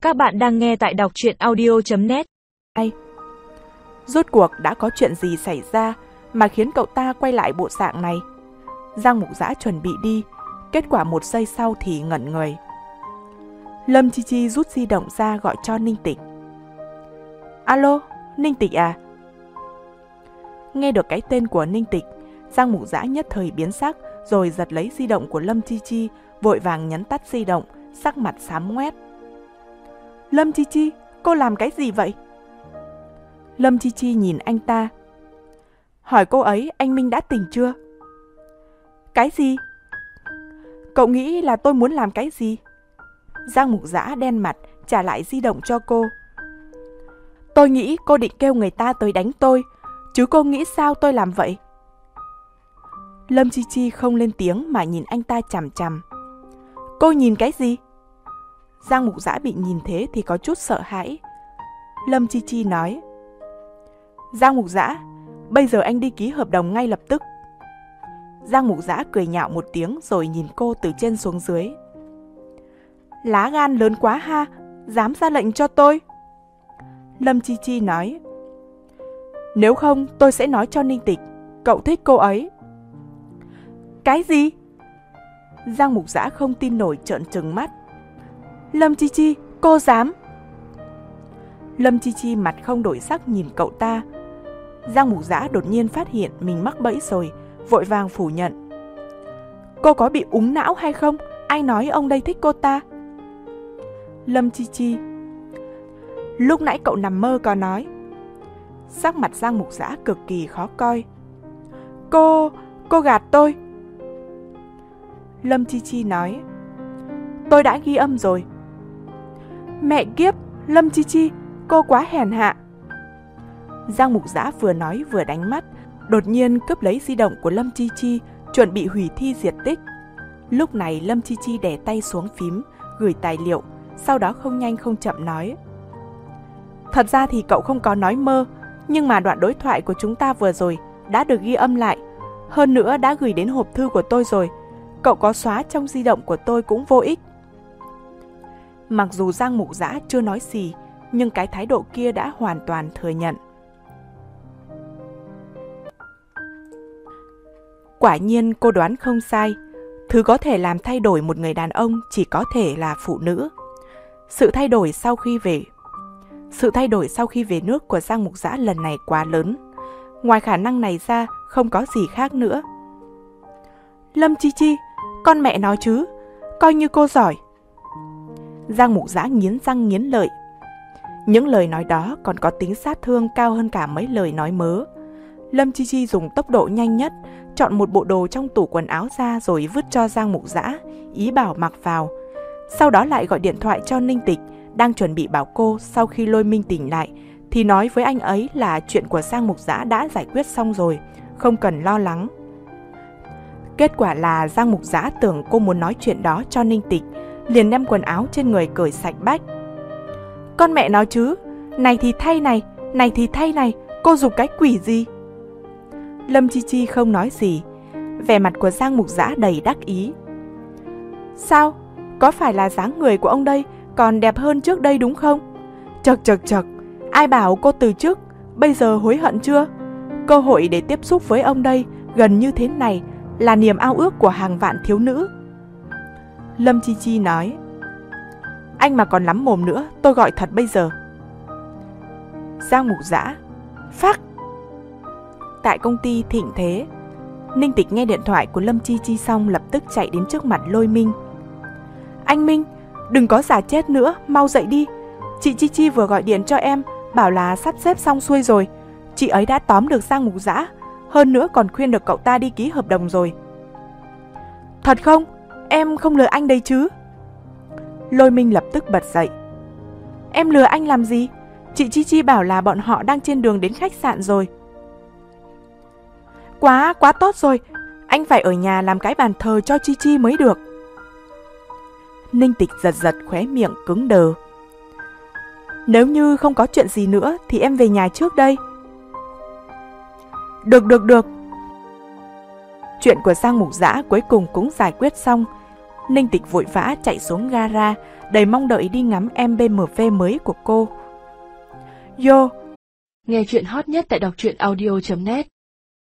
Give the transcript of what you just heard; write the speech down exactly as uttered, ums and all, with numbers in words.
Các bạn đang nghe tại đọc truyện audio chấm net. Rốt cuộc đã có chuyện gì xảy ra mà khiến cậu ta quay lại bộ dạng này? Giang Mục Dã chuẩn bị đi, kết quả một giây sau thì ngẩn người. Lâm Chi Chi rút di động ra gọi cho Ninh Tịch. Alo, Ninh Tịch à? Nghe được cái tên của Ninh Tịch, Giang Mục Dã nhất thời biến sắc, rồi giật lấy di động của Lâm Chi Chi, vội vàng nhấn tắt di động, sắc mặt xám ngoét. Lâm Chi Chi, cô làm cái gì vậy? Lâm Chi Chi nhìn anh ta. Hỏi cô ấy anh Minh đã tỉnh chưa? Cái gì? Cậu nghĩ là tôi muốn làm cái gì? Giang Mục Dã đen mặt trả lại di động cho cô. Tôi nghĩ cô định kêu người ta tới đánh tôi, chứ cô nghĩ sao tôi làm vậy? Lâm Chi Chi không lên tiếng mà nhìn anh ta chằm chằm. Cô nhìn cái gì? Giang Mục Dã bị nhìn thế thì có chút sợ hãi. Lâm Chi Chi nói. Giang Mục Dã, bây giờ anh đi ký hợp đồng ngay lập tức. Giang Mục Dã cười nhạo một tiếng rồi nhìn cô từ trên xuống dưới. Lá gan lớn quá ha, dám ra lệnh cho tôi. Lâm Chi Chi nói. Nếu không tôi sẽ nói cho Ninh Tịch, cậu thích cô ấy. Cái gì? Giang Mục Dã không tin nổi trợn trừng mắt. Lâm Chi Chi, cô dám? Lâm Chi Chi mặt không đổi sắc nhìn cậu ta. Giang Mục Dã đột nhiên phát hiện mình mắc bẫy rồi, vội vàng phủ nhận. Cô có bị úng não hay không? Ai nói ông đây thích cô ta? Lâm Chi Chi. Lúc nãy cậu nằm mơ có nói. Sắc mặt Giang Mục Dã cực kỳ khó coi. Cô, cô gạt tôi. Lâm Chi Chi nói. Tôi đã ghi âm rồi. Mẹ kiếp, Lâm Chi Chi, cô quá hèn hạ. Giang Mục Dã vừa nói vừa đánh mắt, đột nhiên cướp lấy di động của Lâm Chi Chi, chuẩn bị hủy thi diệt tích. Lúc này Lâm Chi Chi đè tay xuống phím, gửi tài liệu, sau đó không nhanh không chậm nói. Thật ra thì cậu không có nói mơ, nhưng mà đoạn đối thoại của chúng ta vừa rồi đã được ghi âm lại. Hơn nữa đã gửi đến hộp thư của tôi rồi. Cậu có xóa trong di động của tôi cũng vô ích. Mặc dù Giang Mục Dã chưa nói gì, nhưng cái thái độ kia đã hoàn toàn thừa nhận. Quả nhiên cô đoán không sai. Thứ có thể làm thay đổi một người đàn ông chỉ có thể là phụ nữ. Sự thay đổi sau khi về Sự thay đổi sau khi về nước của Giang Mục Dã lần này quá lớn. Ngoài khả năng này ra, không có gì khác nữa. Lâm Chi Chi, con mẹ nói chứ, coi như cô giỏi. Giang Mục Dã nghiến răng nghiến lợi. Những lời nói đó còn có tính sát thương cao hơn cả mấy lời nói mớ. Lâm Chi Chi dùng tốc độ nhanh nhất, chọn một bộ đồ trong tủ quần áo ra rồi vứt cho Giang Mục Dã, ý bảo mặc vào. Sau đó lại gọi điện thoại cho Ninh Tịch, đang chuẩn bị bảo cô sau khi Lôi Minh tỉnh lại thì nói với anh ấy là chuyện của Giang Mục Dã đã giải quyết xong rồi, không cần lo lắng. Kết quả là Giang Mục Dã tưởng cô muốn nói chuyện đó cho Ninh Tịch, liền đem quần áo trên người cởi sạch bách. Con mẹ nói chứ, này thì thay này, này thì thay này, cô giục cái quỷ gì? Lâm Chi Chi không nói gì, vẻ mặt của Giang Mục Dã đầy đắc ý. Sao? Có phải là dáng người của ông đây còn đẹp hơn trước đây đúng không? Chật chật chật, ai bảo cô từ chức, bây giờ hối hận chưa? Cơ hội để tiếp xúc với ông đây gần như thế này là niềm ao ước của hàng vạn thiếu nữ. Lâm Chi Chi nói. Anh mà còn lắm mồm nữa, tôi gọi thật bây giờ. Giang Mục Dã. Phắc. Tại công ty Thịnh Thế, Ninh Tịch nghe điện thoại của Lâm Chi Chi xong lập tức chạy đến trước mặt Lôi Minh. Anh Minh, đừng có giả chết nữa, mau dậy đi. Chị Chi Chi vừa gọi điện cho em, bảo là sắp xếp xong xuôi rồi. Chị ấy đã tóm được Giang Mục Dã, hơn nữa còn khuyên được cậu ta đi ký hợp đồng rồi. Thật không? Em không lừa anh đấy chứ? Lôi Minh lập tức bật dậy. Em lừa anh làm gì? Chị Chi Chi bảo là bọn họ đang trên đường đến khách sạn rồi. Quá, quá tốt rồi. Anh phải ở nhà làm cái bàn thờ cho Chi Chi mới được. Ninh Tịch giật giật khóe miệng cứng đờ. Nếu như không có chuyện gì nữa thì em về nhà trước đây. Được được được. Chuyện của Giang Mục Dã cuối cùng cũng giải quyết xong. Ninh Tịch vội vã chạy xuống gara, đầy mong đợi đi ngắm em bê em vê mới của cô. Yo! Nghe chuyện hot nhất tại đọc truyện audio chấm net